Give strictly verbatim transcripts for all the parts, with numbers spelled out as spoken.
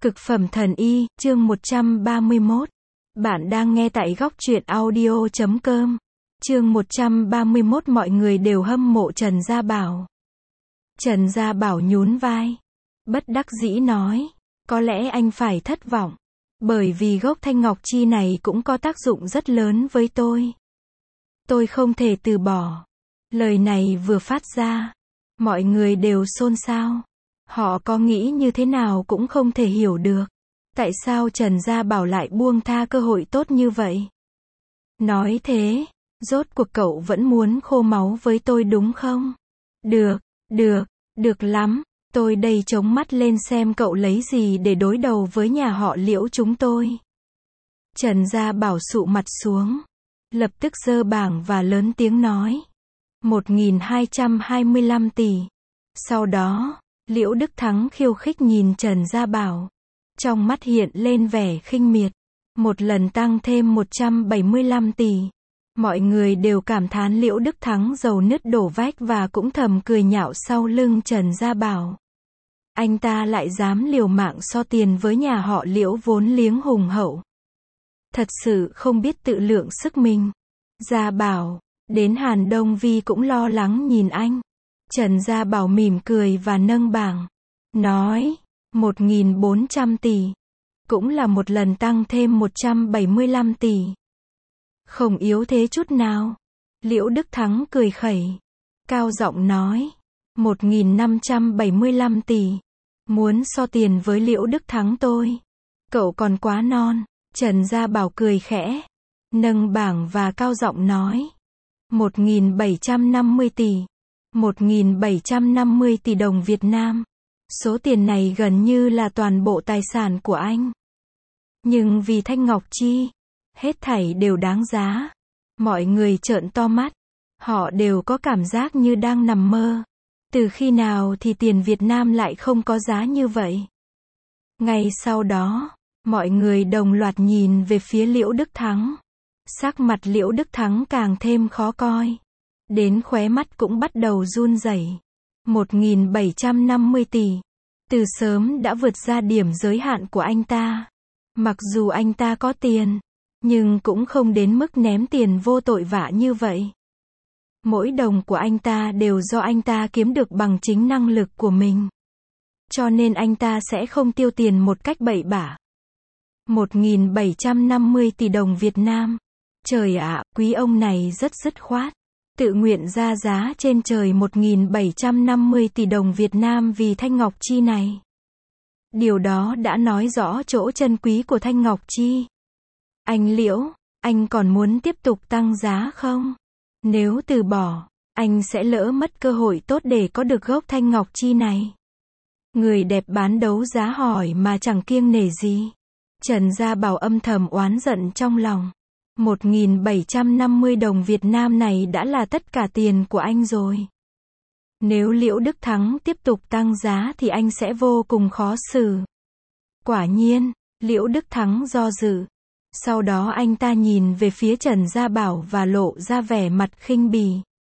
Cực phẩm thần y, chương một trăm ba mươi mốt. Bạn đang nghe tại góc truyện audio chấm com. Chương một trăm ba mươi mốt. Mọi người đều hâm mộ Trần Gia Bảo. Trần Gia Bảo nhún vai, bất đắc dĩ nói, có lẽ anh phải thất vọng, bởi vì gốc thanh ngọc chi này cũng có tác dụng rất lớn với tôi. Tôi không thể từ bỏ. Lời này vừa phát ra, mọi người đều xôn xao. Họ có nghĩ như thế nào cũng không thể hiểu được. Tại sao Trần Gia Bảo lại buông tha cơ hội tốt như vậy? Nói thế, rốt cuộc cậu vẫn muốn khô máu với tôi đúng không? Được, được, được lắm. Tôi đây chống mắt lên xem cậu lấy gì để đối đầu với nhà họ Liễu chúng tôi. Trần Gia Bảo sụ mặt xuống, lập tức giơ bảng và lớn tiếng nói. một nghìn hai trăm hai mươi lăm tỷ. Sau đó, Liễu Đức Thắng khiêu khích nhìn Trần Gia Bảo. Trong mắt hiện lên vẻ khinh miệt. Một lần tăng thêm một trăm bảy mươi lăm tỷ. Mọi người đều cảm thán Liễu Đức Thắng giàu nứt đổ vách và cũng thầm cười nhạo sau lưng Trần Gia Bảo. Anh ta lại dám liều mạng so tiền với nhà họ Liễu vốn liếng hùng hậu. Thật sự không biết tự lượng sức mình. Gia Bảo, đến Hàn Đông Vi cũng lo lắng nhìn anh. Trần Gia Bảo mỉm cười và nâng bảng. Nói, một nghìn bốn trăm tỷ. Cũng là một lần tăng thêm một trăm bảy mươi lăm tỷ. Không yếu thế chút nào. Liễu Đức Thắng cười khẩy. Cao giọng nói. một nghìn năm trăm bảy mươi lăm tỷ. Muốn so tiền với Liễu Đức Thắng tôi. Cậu còn quá non. Trần Gia Bảo cười khẽ. Nâng bảng và cao giọng nói. một nghìn bảy trăm năm mươi tỷ. một nghìn bảy trăm năm mươi tỷ đồng Việt Nam. Số tiền này gần như là toàn bộ tài sản của anh. Nhưng vì thanh ngọc chi, hết thảy đều đáng giá. Mọi người trợn to mắt. Họ đều có cảm giác như đang nằm mơ. Từ khi nào thì tiền Việt Nam lại không có giá như vậy? Ngay sau đó, mọi người đồng loạt nhìn về phía Liễu Đức Thắng. Sắc mặt Liễu Đức Thắng càng thêm khó coi. Đến khóe mắt cũng bắt đầu run rẩy. một nghìn bảy trăm năm mươi tỷ. Từ sớm đã vượt ra điểm giới hạn của anh ta. Mặc dù anh ta có tiền, nhưng cũng không đến mức ném tiền vô tội vạ như vậy. Mỗi đồng của anh ta đều do anh ta kiếm được bằng chính năng lực của mình. Cho nên anh ta sẽ không tiêu tiền một cách bậy bạ. một nghìn bảy trăm năm mươi tỷ đồng Việt Nam. Trời ạ, quý ông này rất dứt khoát. Tự nguyện ra giá trên trời một nghìn bảy trăm năm mươi tỷ đồng Việt Nam vì thanh ngọc chi này. Điều đó đã nói rõ chỗ chân quý của thanh ngọc chi. Anh Liễu, anh còn muốn tiếp tục tăng giá không? Nếu từ bỏ, anh sẽ lỡ mất cơ hội tốt để có được gốc thanh ngọc chi này. Người đẹp bán đấu giá hỏi mà chẳng kiêng nể gì. Trần Gia Bảo âm thầm oán giận trong lòng. một nghìn bảy trăm năm mươi đồng Việt Nam này đã là tất cả tiền của anh rồi. Nếu Liễu Đức Thắng tiếp tục tăng giá thì anh sẽ vô cùng khó xử. Quả nhiên, Liễu Đức Thắng do dự. Sau đó anh ta nhìn về phía Trần Gia Bảo và lộ ra vẻ mặt khinh bỉ.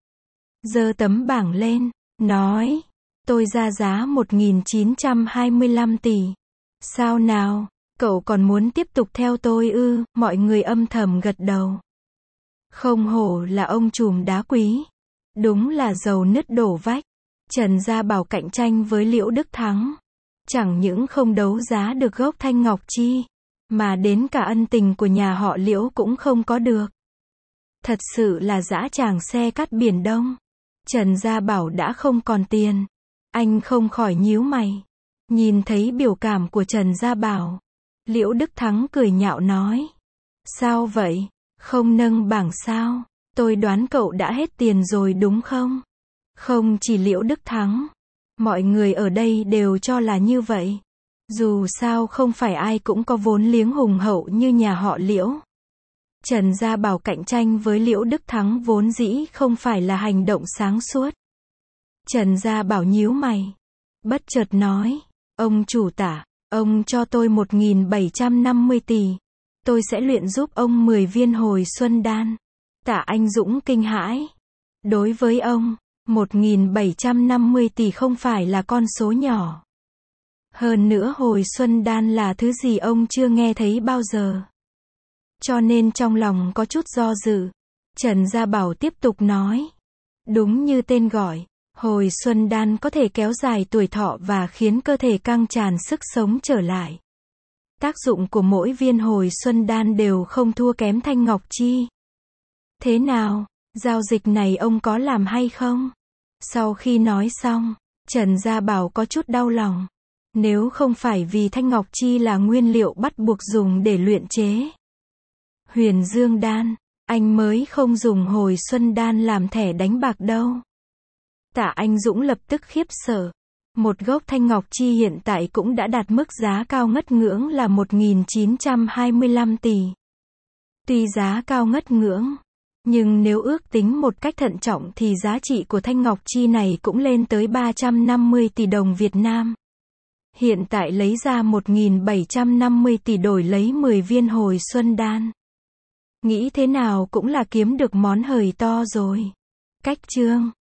Giơ tấm bảng lên, nói, tôi ra giá một nghìn chín trăm hai mươi lăm tỷ. Sao nào? Cậu còn muốn tiếp tục theo tôi ư? Mọi người âm thầm gật đầu. Không hổ là ông trùm đá quý. Đúng là giàu nứt đổ vách. Trần Gia Bảo cạnh tranh với Liễu Đức Thắng. Chẳng những không đấu giá được gốc thanh ngọc chi, mà đến cả ân tình của nhà họ Liễu cũng không có được. Thật sự là dã tràng xe cắt biển Đông. Trần Gia Bảo đã không còn tiền. Anh không khỏi nhíu mày. Nhìn thấy biểu cảm của Trần Gia Bảo, Liễu Đức Thắng cười nhạo nói. Sao vậy? Không nâng bảng sao? Tôi đoán cậu đã hết tiền rồi đúng không? Không chỉ Liễu Đức Thắng. Mọi người ở đây đều cho là như vậy. Dù sao không phải ai cũng có vốn liếng hùng hậu như nhà họ Liễu. Trần Gia Bảo cạnh tranh với Liễu Đức Thắng vốn dĩ không phải là hành động sáng suốt. Trần Gia Bảo nhíu mày. Bất chợt nói. Ông chủ tả. Ông cho tôi một nghìn bảy trăm năm mươi tỷ. Tôi sẽ luyện giúp ông mười viên hồi xuân đan. Tả Anh Dũng kinh hãi. Đối với ông, một nghìn bảy trăm năm mươi tỷ không phải là con số nhỏ. Hơn nữa hồi xuân đan là thứ gì ông chưa nghe thấy bao giờ. Cho nên trong lòng có chút do dự. Trần Gia Bảo tiếp tục nói. Đúng như tên gọi, hồi xuân đan có thể kéo dài tuổi thọ và khiến cơ thể căng tràn sức sống trở lại. Tác dụng của mỗi viên hồi xuân đan đều không thua kém thanh ngọc chi. Thế nào, giao dịch này ông có làm hay không? Sau khi nói xong, Trần Gia Bảo có chút đau lòng. Nếu không phải vì thanh ngọc chi là nguyên liệu bắt buộc dùng để luyện chế Huyền Dương đan, anh mới không dùng hồi xuân đan làm thẻ đánh bạc đâu. Tạ Anh Dũng lập tức khiếp sợ. Một gốc thanh ngọc chi hiện tại cũng đã đạt mức giá cao ngất ngưỡng là một nghìn chín trăm hai mươi lăm tỷ. Tuy giá cao ngất ngưỡng, nhưng nếu ước tính một cách thận trọng thì giá trị của thanh ngọc chi này cũng lên tới ba trăm năm mươi tỷ đồng Việt Nam. Hiện tại lấy ra một nghìn bảy trăm năm mươi tỷ đổi lấy mười viên hồi xuân đan. Nghĩ thế nào cũng là kiếm được món hời to rồi. Cách chương